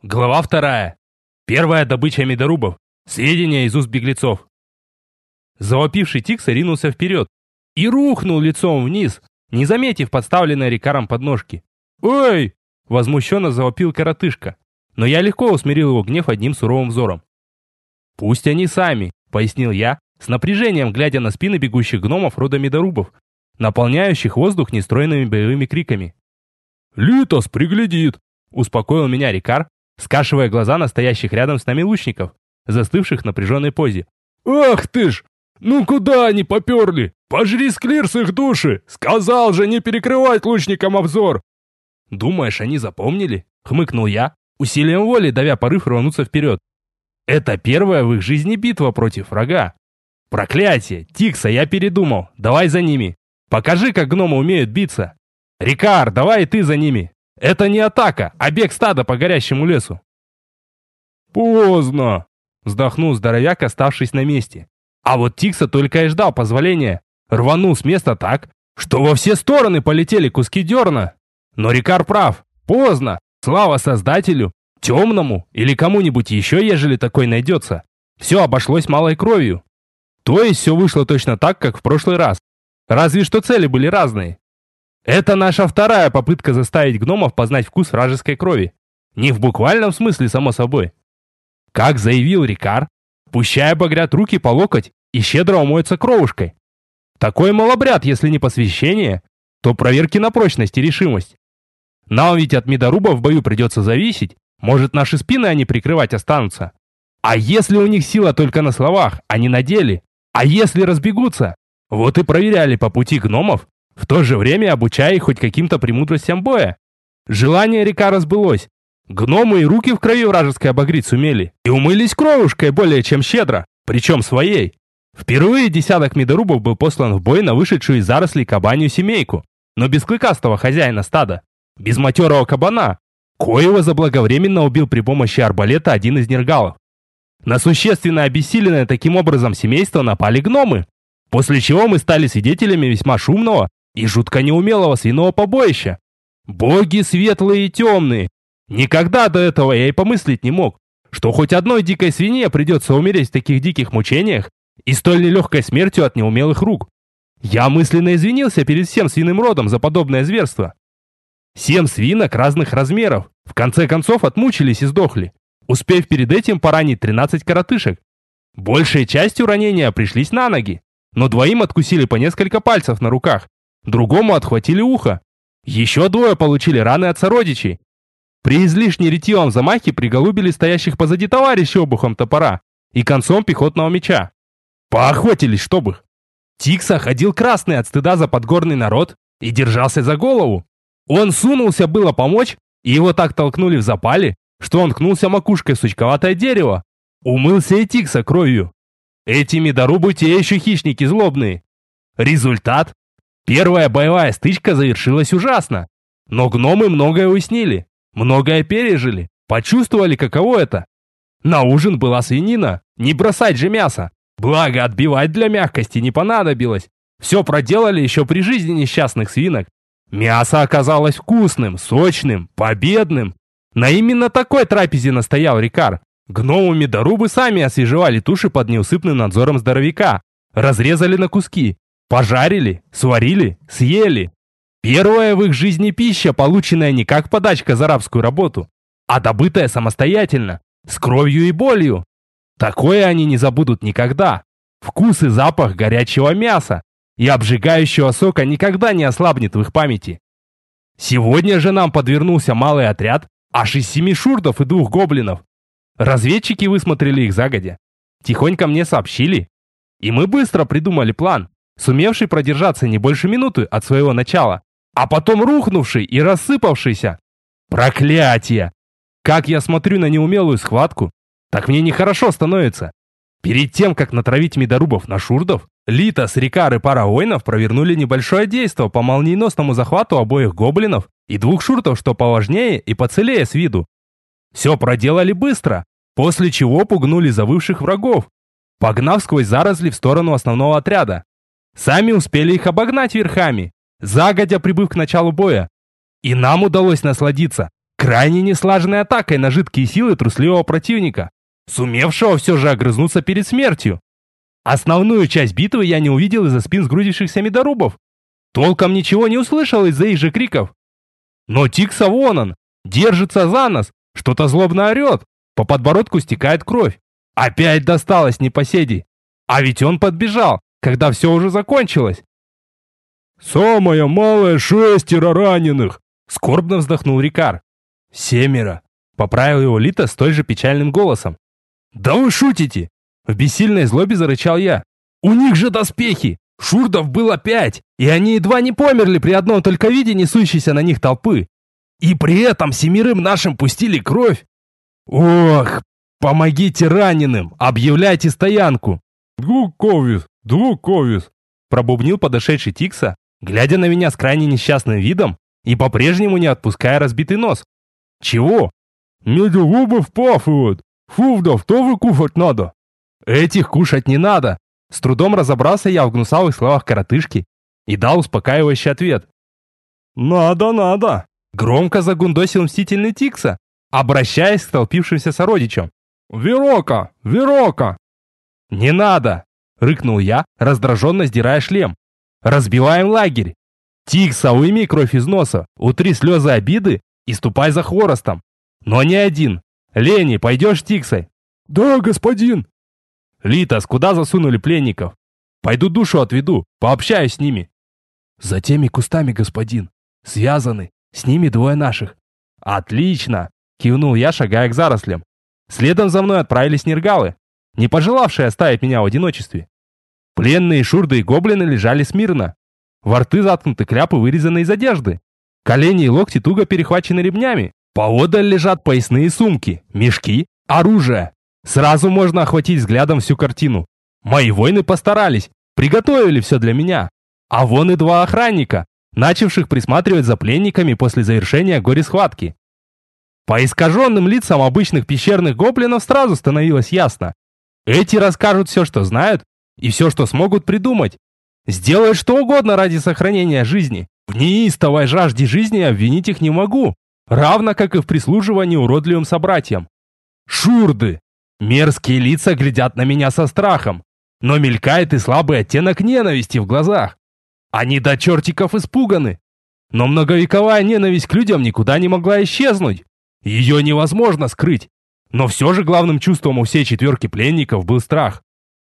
Глава 2. Первая добыча медорубов. Сведения из уст беглецов. Завопивший Тикса ринулся вперед и рухнул лицом вниз, не заметив подставленной Рикаром подножки. «Ой!» – возмущенно завопил коротышка, но я легко усмирил его гнев одним суровым взором. «Пусть они сами», – пояснил я, с напряжением глядя на спины бегущих гномов рода медорубов, наполняющих воздух нестройными боевыми криками. «Литос приглядит!» – успокоил меня Рикар, скашивая глаза настоящих рядом с нами лучников, застывших в напряженной позе. «Ах ты ж! Ну куда они поперли? Пожри склир с их души! Сказал же не перекрывать лучникам обзор!» «Думаешь, они запомнили?» — хмыкнул я, усилием воли давя порыв рвануться вперед. «Это первая в их жизни битва против врага. Проклятие! Тикса, я передумал. Давай за ними. Покажи, как гномы умеют биться. Рикар, давай и ты за ними. Это не атака, а бег стада по горящему лесу». «Поздно!» — вздохнул здоровяк, оставшись на месте. А вот Тикса только и ждал позволения. Рванул с места так, что во все стороны полетели куски дерна. Но Рикар прав. Поздно. Слава Создателю, Темному или кому-нибудь еще, ежели такой найдется. Все обошлось малой кровью. То есть все вышло точно так, как в прошлый раз. Разве что цели были разные. Это наша вторая попытка заставить гномов познать вкус вражеской крови. Не в буквальном смысле, само собой. Как заявил Рикар, пущай обогрят руки по локоть и щедро умоются кровушкой. Такой малобряд, если не посвящение, то проверки на прочность и решимость. Нам ведь от медорубов в бою придется зависеть, может, наши спины они прикрывать останутся. А если у них сила только на словах, а не на деле? А если разбегутся? Вот и проверяли по пути гномов, в то же время обучая их хоть каким-то премудростям боя. Желание Рикара сбылось. Гномы и руки в крови вражеской обогреть сумели. И умылись кровушкой более чем щедро, причем своей. Впервые десяток медорубов был послан в бой на вышедшую из зарослей кабанью семейку, но без клыкастого хозяина стада, без матерого кабана, коего заблаговременно убил при помощи арбалета один из нергалов. На существенно обессиленное таким образом семейство напали гномы, после чего мы стали свидетелями весьма шумного и жутко неумелого свиного побоища. Боги светлые и темные! Никогда до этого я и помыслить не мог, что хоть одной дикой свинье придется умереть в таких диких мучениях и столь нелегкой смертью от неумелых рук. Я мысленно извинился перед всем свиным родом за подобное зверство. 7 свинок разных размеров в конце концов отмучились и сдохли, успев перед этим поранить 13 коротышек. Большей частью ранения пришлись на ноги, но 2 откусили по несколько пальцев на руках, другому отхватили ухо. Еще 2 получили раны от сородичей. При излишне ретивом замахе приголубили стоящих позади товарищей обухом топора и концом пехотного меча. Поохотились, чтоб их. Тикса ходил красный от стыда за подгорный народ и держался за голову. Он сунулся было помочь, и его так толкнули в запале, что он ткнулся макушкой в сучковатое дерево. Умылся и Тикса кровью. Эти медорубы те еще хищники злобные. Результат? Первая боевая стычка завершилась ужасно. Но гномы многое уяснили, многое пережили, почувствовали, каково это. На ужин была свинина, не бросать же мясо. Благо, отбивать для мягкости не понадобилось. Все проделали еще при жизни несчастных свинок. Мясо оказалось вкусным, сочным, победным. На именно такой трапезе настоял Рикар. Гномы-медорубы сами освежевали туши под неусыпным надзором здоровяка. Разрезали на куски. Пожарили, сварили, съели. Первая в их жизни пища, полученная не как подачка за рабскую работу, а добытая самостоятельно, с кровью и болью. Такое они не забудут никогда. Вкус и запах горячего мяса и обжигающего сока никогда не ослабнет в их памяти. Сегодня же нам подвернулся малый отряд, аж из 7 шурдов и 2 гоблинов. Разведчики высмотрели их загодя. Тихонько мне сообщили. И мы быстро придумали план, сумевший продержаться не больше минуты от своего начала, а потом рухнувший и рассыпавшийся. Проклятие! Как я смотрю на неумелую схватку, так мне нехорошо становится. Перед тем, как натравить медорубов на шурдов, Литос, Рикар и пара воинов провернули небольшое действо по молниеносному захвату обоих гоблинов и 2 шуртов, что поважнее и поцелее с виду. Все проделали быстро, после чего пугнули завывших врагов, погнав сквозь заросли в сторону основного отряда. Сами успели их обогнать верхами, загодя прибыв к началу боя. И нам удалось насладиться крайне неслаженной атакой на жидкие силы трусливого противника, сумевшего все же огрызнуться перед смертью. Основную часть битвы я не увидел из-за спин сгрудившихся медорубов. Толком ничего не услышал из-за их же криков. Но Тикса вон он, держится за нос, что-то злобно орет, по подбородку стекает кровь. Опять досталось непоседи. А ведь он подбежал, когда все уже закончилось. «Самое малое 6 раненых!» — скорбно вздохнул Рикар. 7, — поправил его Лита столь же печальным голосом. «Да вы шутите!» — в бессильной злобе зарычал я. «У них же доспехи! Шурдов было 5, и они едва не померли при одном только виде несущейся на них толпы. И при этом 7 нашим пустили кровь! Ох, помогите раненым, объявляйте стоянку!» «Двуковис, двуковис!» — пробубнил подошедший Тикса, глядя на меня с крайне несчастным видом и по-прежнему не отпуская разбитый нос. «Чего?» «Медюгубы впафывают! Фувдов тоже кушать надо!» «Этих кушать не надо!» С трудом разобрался я в гнусавых словах коротышки и дал успокаивающий ответ. «Надо, надо!» Громко загундосил мстительный Тикса, обращаясь к столпившимся сородичам. «Верока! Верока!» «Не надо!» — рыкнул я, раздраженно сдирая шлем. «Разбиваем лагерь! Тикса, уйми кровь из носа, утри слезы обиды и ступай за хворостом. Но не один. Лени, пойдешь с Тиксой?» «Да, господин!» «Литос, куда засунули пленников? Пойду душу отведу, пообщаюсь с ними». «За теми кустами, господин. Связаны, с ними 2 наших». «Отлично!» — кивнул я, шагая к зарослям. Следом за мной отправились нергалы, не пожелавшие оставить меня в одиночестве. Пленные шурды и гоблины лежали смирно. Во рты заткнуты кляпы, вырезанные из одежды. Колени и локти туго перехвачены ремнями. Поодаль лежат поясные сумки, мешки, оружие. Сразу можно охватить взглядом всю картину. Мои воины постарались, приготовили все для меня. А вон и 2 охранника, начавших присматривать за пленниками после завершения горе-схватки. По искаженным лицам обычных пещерных гоблинов сразу становилось ясно. Эти расскажут все, что знают, и все, что смогут придумать. Сделают что угодно ради сохранения жизни. В неистовой жажде жизни обвинить их не могу, равно как и в прислуживании уродливым собратьям. Шурды! Мерзкие лица глядят на меня со страхом, но мелькает и слабый оттенок ненависти в глазах. Они до чертиков испуганы. Но многовековая ненависть к людям никуда не могла исчезнуть. Ее невозможно скрыть. Но все же главным чувством у всей 4 пленников был страх.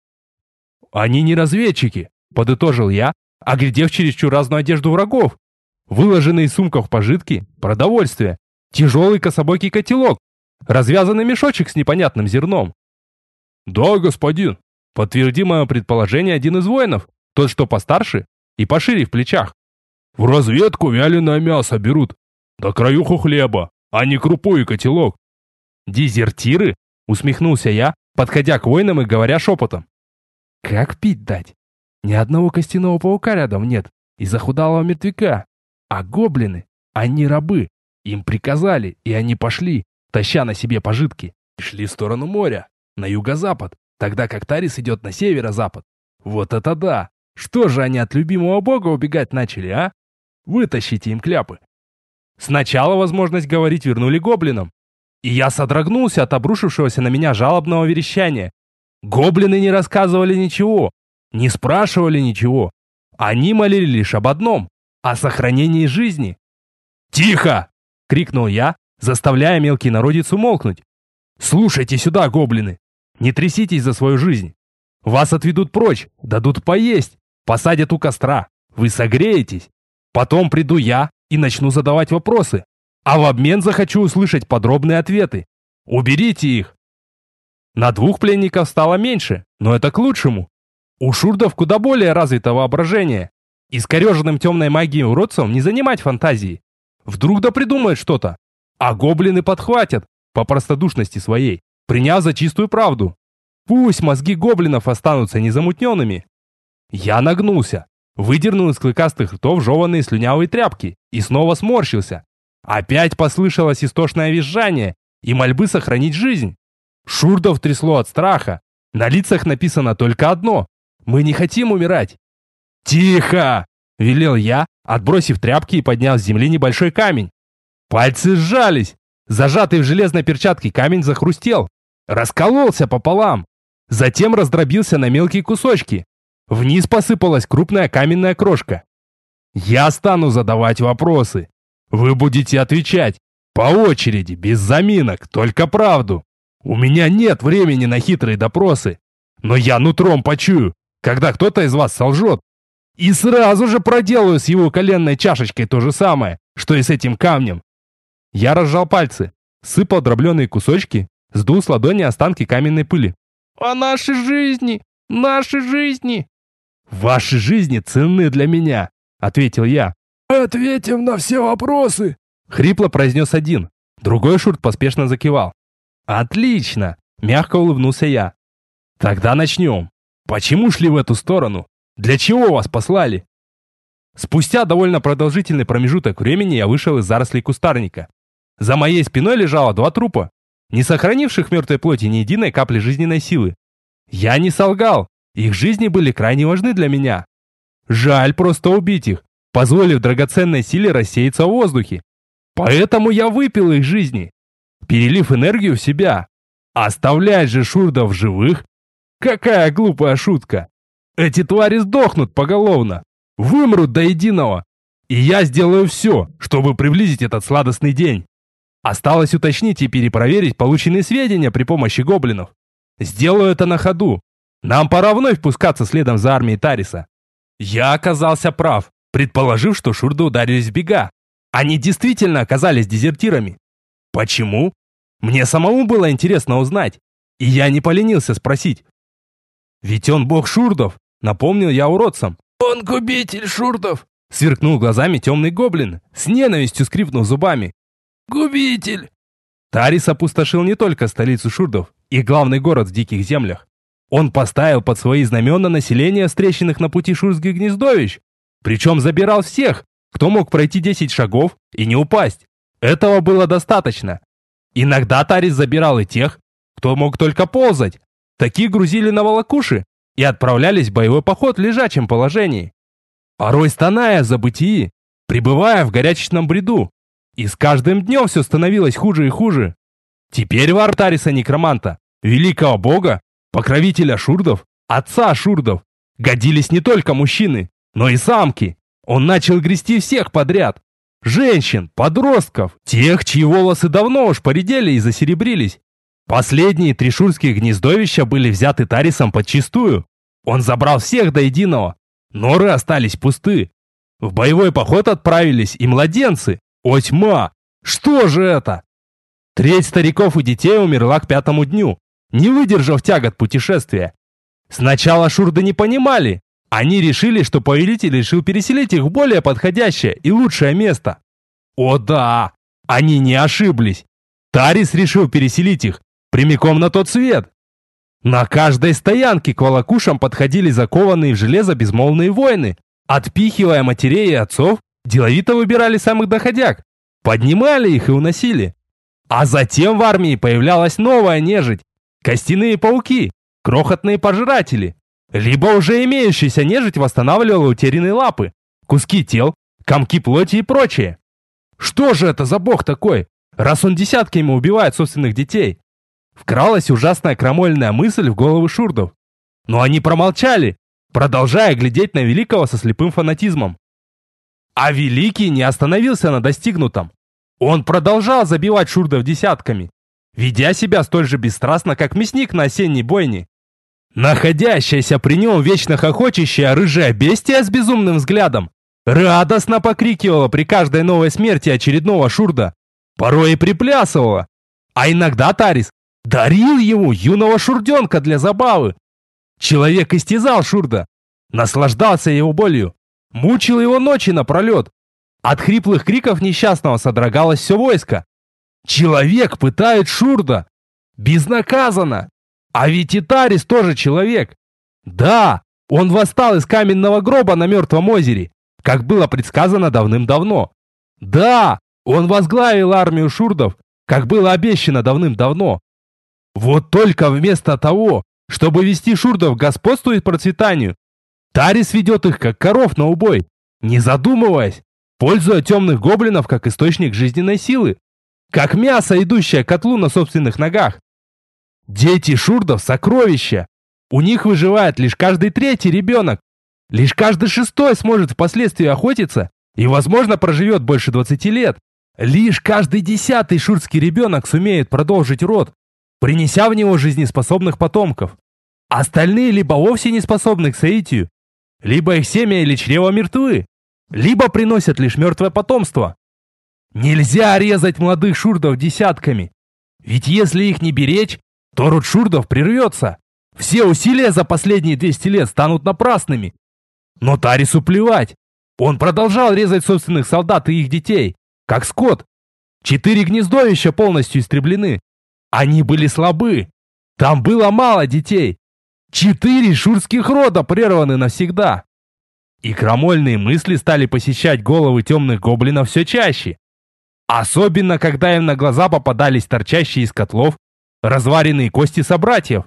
«Они не разведчики», — подытожил я, оглядев чересчур разную одежду врагов. Выложенные из сумков пожитки, продовольствие, тяжелый кособокий котелок, развязанный мешочек с непонятным зерном. «Да, господин», — подтвердил мое предположение один из воинов, тот, что постарше и пошире в плечах. «В разведку вяленое мясо берут, да краюху хлеба, а не крупу и котелок». «Дезертиры?» — усмехнулся я, подходя к воинам и говоря шепотом. «Как пить дать? Ни одного костяного паука рядом нет и захудалого мертвяка. А гоблины, они рабы, им приказали, и они пошли, таща на себе пожитки. Шли в сторону моря, на юго-запад, тогда как Тарис идет на северо-запад. Вот это да! Что же они от любимого бога убегать начали, а? Вытащите им кляпы». Сначала возможность говорить вернули гоблинам, и я содрогнулся от обрушившегося на меня жалобного верещания. Гоблины не рассказывали ничего, не спрашивали ничего. Они молили лишь об одном — о сохранении жизни. «Тихо!» — крикнул я, заставляя мелкий народец умолкнуть. «Слушайте сюда, гоблины! Не тряситесь за свою жизнь! Вас отведут прочь, дадут поесть, посадят у костра, вы согреетесь. Потом приду я и начну задавать вопросы, а в обмен захочу услышать подробные ответы. Уберите их!» На 2 пленников стало меньше, но это к лучшему. У шурдов куда более развито воображение. Искореженным темной магией уродцам не занимать фантазии. Вдруг да придумают что-то. А гоблины подхватят, по простодушности своей, приняв за чистую правду. Пусть мозги гоблинов останутся незамутненными. Я нагнулся, выдернул из клыкастых ртов жеванные слюнявые тряпки и снова сморщился. Опять послышалось истошное визжание и мольбы сохранить жизнь. Шурдов трясло от страха. На лицах написано только одно: мы не хотим умирать. «Тихо!» — велел я, отбросив тряпки и поднял с земли небольшой камень. Пальцы сжались, Зажатый в железной перчатке камень захрустел, раскололся пополам, затем раздробился на мелкие кусочки. Вниз посыпалась крупная каменная крошка. Я стану задавать вопросы. Вы будете отвечать по очереди, без заминок, только правду. У меня нет времени на хитрые допросы, но я нутром почую, когда кто-то из вас солжет. И сразу же проделаю с его коленной чашечкой то же самое, что и с этим камнем. Я разжал пальцы, сыпал дробленые кусочки, сдул с ладони останки каменной пыли. «А наши жизни! Наши жизни!» «Ваши жизни ценны для меня», — ответил я. «Ответим на все вопросы», — хрипло произнес один. Другой шурт поспешно закивал. «Отлично!» — мягко улыбнулся я. «Тогда начнем. Почему шли в эту сторону? Для чего вас послали?» Спустя довольно продолжительный промежуток времени я вышел из зарослей кустарника. За моей спиной лежало 2 трупа, не сохранивших в мертвой плоти ни единой капли жизненной силы. Я не солгал, их жизни были крайне важны для меня. Жаль просто убить их, позволив драгоценной силе рассеяться в воздухе. Поэтому я выпил их жизни, перелив энергию в себя. Оставлять же шурдов живых? Какая глупая шутка! Эти твари сдохнут поголовно, вымрут до единого. И я сделаю все, чтобы приблизить этот сладостный день. Осталось уточнить и перепроверить полученные сведения при помощи гоблинов. Сделаю это на ходу. Нам пора вновь пускаться следом за армией Тариса. Я оказался прав, предположив, что шурды ударились в бега. Они действительно оказались дезертирами. Почему? Мне самому было интересно узнать, и я не поленился спросить. Ведь он бог шурдов, напомнил я уродцам. «Он губитель шурдов», — сверкнул глазами темный гоблин, с ненавистью скрипнув зубами. «Губитель!» Тарис опустошил не только столицу шурдов и главный город в диких землях. Он поставил под свои знамена население встреченных на пути шурдских гнездовищ, причем забирал всех, кто мог пройти 10 шагов и не упасть. Этого было достаточно. Иногда Тарис забирал и тех, кто мог только ползать. Таких грузили на волокуши и отправлялись в боевой поход в лежачем положении. Порой стоная в забытии, пребывая в горячечном бреду. И с каждым днем все становилось хуже и хуже. Теперь в Тариса Некроманта, великого бога, покровителя шурдов, отца шурдов, годились не только мужчины, но и самки. Он начал грести всех подряд. Женщин, подростков, тех, чьи волосы давно уж поредели и засеребрились. Последние 3 шурдских гнездовища были взяты Тарисом подчистую. Он забрал всех до единого. Норы остались пусты. В боевой поход отправились и младенцы. О тьма! Что же это? Треть стариков и детей умерла к 5-му дню, не выдержав тягот путешествия. Сначала шурды не понимали. Они решили, что повелитель решил переселить их в более подходящее и лучшее место. О да! Они не ошиблись. Тарис решил переселить их прямиком на тот свет. На каждой стоянке к волокушам подходили закованные в железо безмолвные воины. Отпихивая матерей и отцов, деловито выбирали самых доходяг, поднимали их и уносили. А затем в армии появлялась новая нежить. Костяные пауки, крохотные пожиратели. Либо уже имеющаяся нежить восстанавливала утерянные лапы, куски тел, комки плоти и прочее. Что же это за бог такой, раз он десятками убивает собственных детей? Вкралась ужасная крамольная мысль в головы шурдов. Но они промолчали, продолжая глядеть на великого со слепым фанатизмом. А великий не остановился на достигнутом. Он продолжал забивать шурдов десятками, ведя себя столь же бесстрастно, как мясник на осенней бойне. Находящаяся при нем вечно хохочущая рыжая бестия с безумным взглядом радостно покрикивала при каждой новой смерти очередного шурда, порой и приплясывала. А иногда Тарис дарил ему юного шурденка для забавы. Человек истязал шурда, наслаждался его болью, мучил его ночи напролет. От хриплых криков несчастного содрогалось все войско. Человек пытает шурда. Безнаказанно. А ведь и Тарис тоже человек. Да, он восстал из каменного гроба на Мертвом озере, как было предсказано давным-давно. Да, он возглавил армию шурдов, как было обещано давным-давно. Вот только вместо того, чтобы вести шурдов к господству и процветанию, Тарис ведет их, как коров на убой, не задумываясь, пользуя темных гоблинов как источник жизненной силы. как мясо, идущее к котлу на собственных ногах. Дети шурдов – сокровища. У них выживает лишь каждый третий ребенок. Лишь каждый шестой сможет впоследствии охотиться и, возможно, проживет больше 20 лет. Лишь каждый 10-й шурдский ребенок сумеет продолжить род, принеся в него жизнеспособных потомков. Остальные либо вовсе не способны к соитию, либо их семя или чрево мертвы, либо приносят лишь мертвое потомство. Нельзя резать молодых шурдов десятками, ведь если их не беречь, то род шурдов прервется. Все усилия за последние 200 лет станут напрасными. Но Тарису плевать. Он продолжал резать собственных солдат и их детей, как скот. 4 гнездовища полностью истреблены. Они были слабы. Там было мало детей. 4 шурских рода прерваны навсегда. И крамольные мысли стали посещать головы темных гоблинов все чаще. Особенно, когда им на глаза попадались торчащие из котлов разваренные кости собратьев.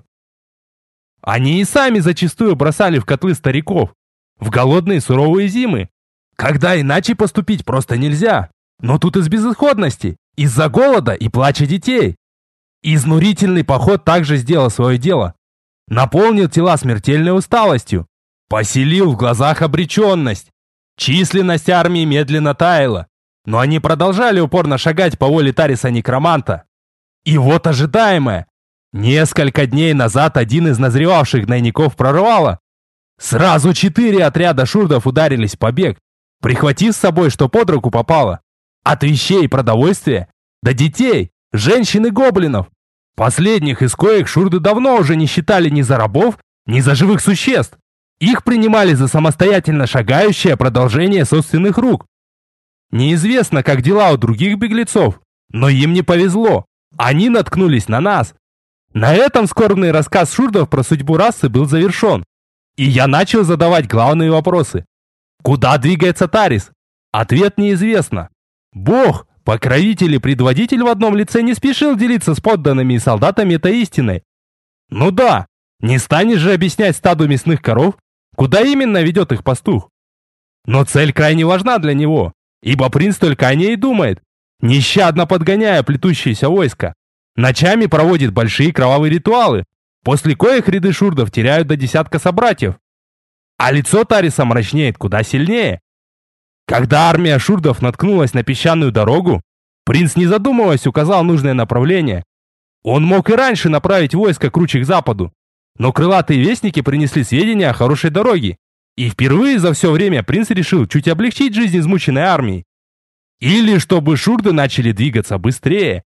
Они и сами зачастую бросали в котлы стариков, в голодные суровые зимы, когда иначе поступить просто нельзя. Но тут из безысходности, из-за голода и плача детей. Изнурительный поход также сделал свое дело. Наполнил тела смертельной усталостью, поселил в глазах обреченность. Численность армии медленно таяла, но они продолжали упорно шагать по воле Тариса-некроманта. И вот ожидаемое. Несколько дней назад один из назревавших гнойников прорвало. Сразу 4 отряда шурдов ударились в побег, прихватив с собой, что под руку попало. От вещей и продовольствия до детей, женщин и гоблинов. Последних из коих шурды давно уже не считали ни за рабов, ни за живых существ. Их принимали за самостоятельно шагающее продолжение собственных рук. Неизвестно, как дела у других беглецов, но им не повезло. Они наткнулись на нас. На этом скорбный рассказ шурдов про судьбу расы был завершен. И я начал задавать главные вопросы. Куда двигается Тарис? Ответ неизвестно. Бог, покровитель и предводитель в одном лице не спешил делиться с подданными и солдатами этой истиной. Ну да, не станешь же объяснять стаду мясных коров, куда именно ведет их пастух. Но цель крайне важна для него, ибо принц только о ней и думает, нещадно подгоняя плетущееся войско. Ночами проводит большие кровавые ритуалы, после коих ряды шурдов теряют до десятка собратьев. А лицо Тариса мрачнеет куда сильнее. Когда армия шурдов наткнулась на песчаную дорогу, принц, не задумываясь, указал нужное направление. Он мог и раньше направить войско круче к западу, но крылатые вестники принесли сведения о хорошей дороге, и впервые за все время принц решил чуть облегчить жизнь измученной армии. Или чтобы шурды начали двигаться быстрее.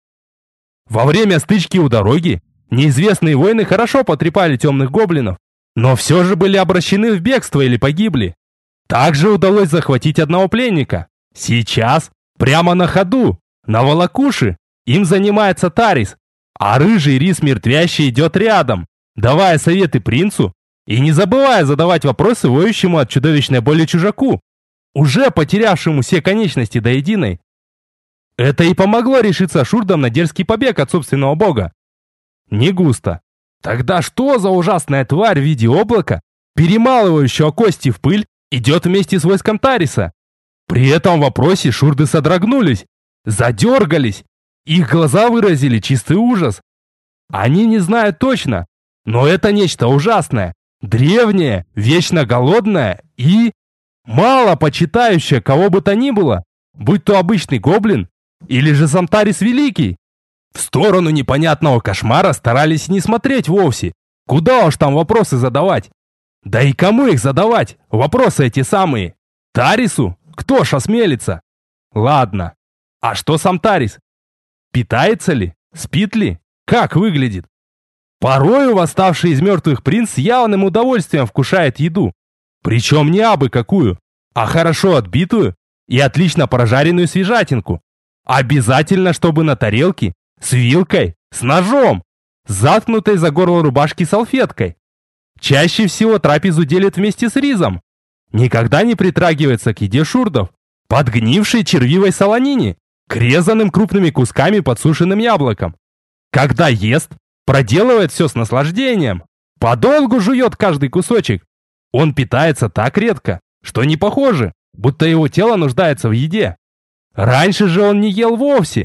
Во время стычки у дороги неизвестные воины хорошо потрепали темных гоблинов, но все же были обращены в бегство или погибли. Также удалось захватить одного пленника. Сейчас, прямо на ходу, на волокуши, им занимается Тарис, а рыжий рис мертвящий идет рядом, давая советы принцу и не забывая задавать вопросы воющему от чудовищной боли чужаку, уже потерявшему все конечности до единой. Это и помогло решиться шурдам на дерзкий побег от собственного бога. Не густо. Тогда что за ужасная тварь в виде облака, перемалывающего кости в пыль, идет вместе с войском Тариса? При этом вопросе шурды содрогнулись, задергались, их глаза выразили чистый ужас. Они не знают точно, но это нечто ужасное, древнее, вечно голодное и мало почитающее кого бы то ни было, будь то обычный гоблин или же сам Тарис Великий. В сторону непонятного кошмара старались не смотреть вовсе. Куда уж там вопросы задавать? Да и кому их задавать? Вопросы эти самые. Тарису? Кто ж осмелится? Ладно. А что сам Тарис? Питается ли? Спит ли? Как выглядит? Порою восставший из мертвых принц с явным удовольствием вкушает еду. Причем не абы какую, а хорошо отбитую и отлично прожаренную свежатинку. Обязательно, чтобы на тарелке, с вилкой, с ножом, заткнутой за горло рубашки салфеткой. Чаще всего трапезу делят вместе с ризом. Никогда не притрагивается к еде шурдов, подгнившей червивой солонине, к резаным крупными кусками подсушенным яблоком. Когда ест, проделывает все с наслаждением, подолгу жует каждый кусочек. Он питается так редко, что не похоже, будто его тело нуждается в еде. Раньше же он не ел вовсе.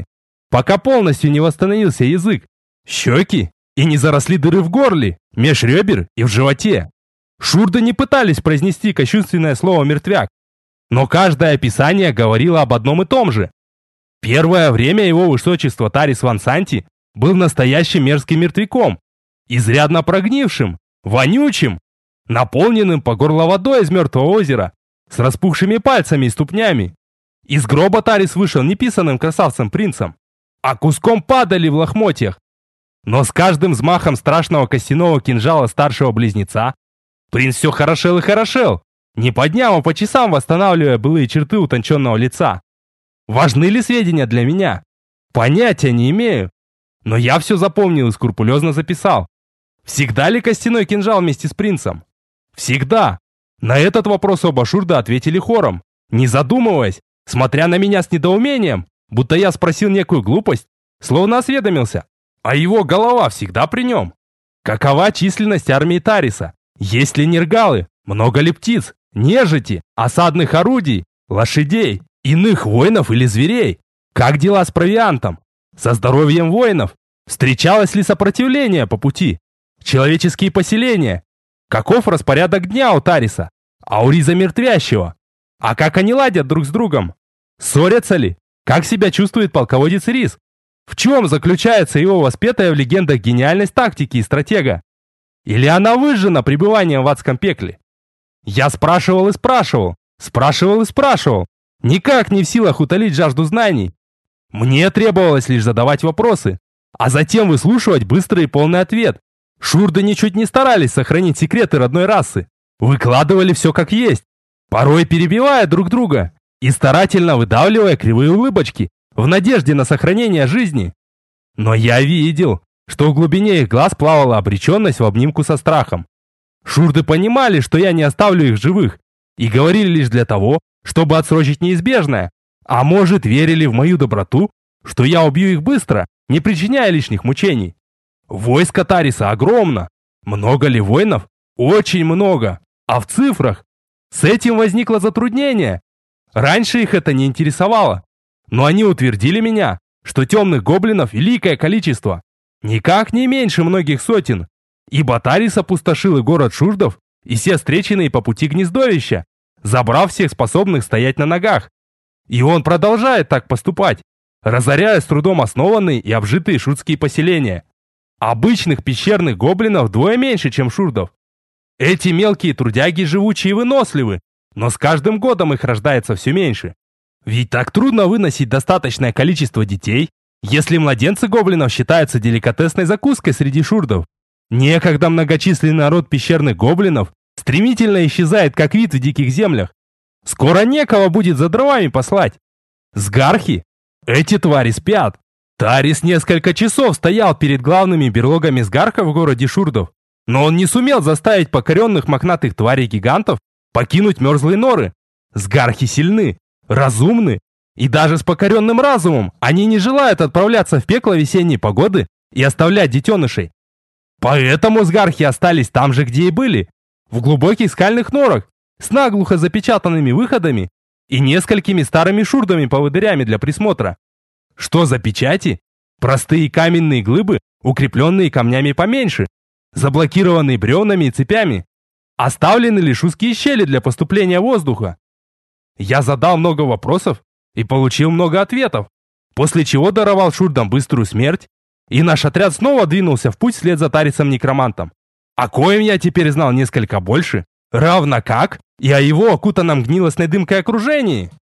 пока полностью не восстановился язык, щеки и не заросли дыры в горле, меж ребер и в животе. Шурды не пытались произнести кощунственное слово «мертвяк», но каждое описание говорило об одном и том же. Первое время его высочество Тарис Ван Санти был настоящим мерзким мертвяком, изрядно прогнившим, вонючим, наполненным по горло водой из мертвого озера, с распухшими пальцами и ступнями. Из гроба Тарис вышел не писаным красавцем-принцем, а куском падали в лохмотьях. Но с каждым взмахом страшного костяного кинжала старшего близнеца принц все хорошел и хорошел, не по дням, а по часам восстанавливая былые черты утонченного лица. Важны ли сведения для меня? Понятия не имею. Но я все запомнил и скрупулезно записал. Всегда ли костяной кинжал вместе с принцем? Всегда. На этот вопрос оба шурда ответили хором, не задумываясь, смотря на меня с недоумением, будто я спросил некую глупость, словно осведомился. А его голова всегда при нем. Какова численность армии Тариса? Есть ли нергалы? Много ли птиц, нежити, осадных орудий, лошадей, иных воинов или зверей? Как дела с провиантом? Со здоровьем воинов? Встречалось ли сопротивление по пути? Человеческие поселения? Каков распорядок дня у Тариса? А у Риза Мертвящего? А как они ладят друг с другом? Ссорятся ли? Как себя чувствует полководец Риз? В чем заключается его воспетая в легендах гениальность тактики и стратега? Или она выжжена пребыванием в адском пекле? Я спрашивал и спрашивал, спрашивал и спрашивал, никак не в силах утолить жажду знаний. Мне требовалось лишь задавать вопросы, а затем выслушивать быстрый и полный ответ. Шурды ничуть не старались сохранить секреты родной расы, выкладывали все как есть, порой перебивая друг друга и старательно выдавливая кривые улыбочки в надежде на сохранение жизни. Но я видел, что в глубине их глаз плавала обреченность в обнимку со страхом. Шурды понимали, что я не оставлю их живых, и говорили лишь для того, чтобы отсрочить неизбежное, а может, верили в мою доброту, что я убью их быстро, не причиняя лишних мучений. Войско Тариса огромно. Много ли воинов? Очень много. А в цифрах? С этим возникло затруднение. Раньше их это не интересовало. Но они утвердили меня, что темных гоблинов великое количество. Никак не меньше многих сотен. Ибо Тарис опустошил и город шурдов, и все встреченные по пути гнездовища, забрав всех способных стоять на ногах. И он продолжает так поступать, разоряя с трудом основанные и обжитые шурдские поселения. Обычных пещерных гоблинов вдвое меньше, чем шурдов. Эти мелкие трудяги живучие и выносливы, но с каждым годом их рождается все меньше. Ведь так трудно выносить достаточное количество детей, если младенцы гоблинов считаются деликатесной закуской среди шурдов. Некогда многочисленный род пещерных гоблинов стремительно исчезает как вид в диких землях. Скоро некого будет за дровами послать. Сгархи? Эти твари спят. Тарис несколько часов стоял перед главными берлогами сгарха в городе шурдов, но он не сумел заставить покоренных мохнатых тварей-гигантов покинуть мерзлые норы. Сгархи сильны, разумны, и даже с покоренным разумом они не желают отправляться в пекло весенней погоды и оставлять детенышей. Поэтому сгархи остались там же, где и были, в глубоких скальных норах, с наглухо запечатанными выходами и несколькими старыми шурдами-поводырями для присмотра. Что за печати? Простые каменные глыбы, укрепленные камнями поменьше, заблокированные бревнами и цепями. Оставлены лишь узкие щели для поступления воздуха. Я задал много вопросов и получил много ответов, после чего даровал шурдам быструю смерть, и наш отряд снова двинулся в путь вслед за Тарисом-некромантом, о коем я теперь знал несколько больше, равно как и о его окутанном гнилостной дымкой окружении.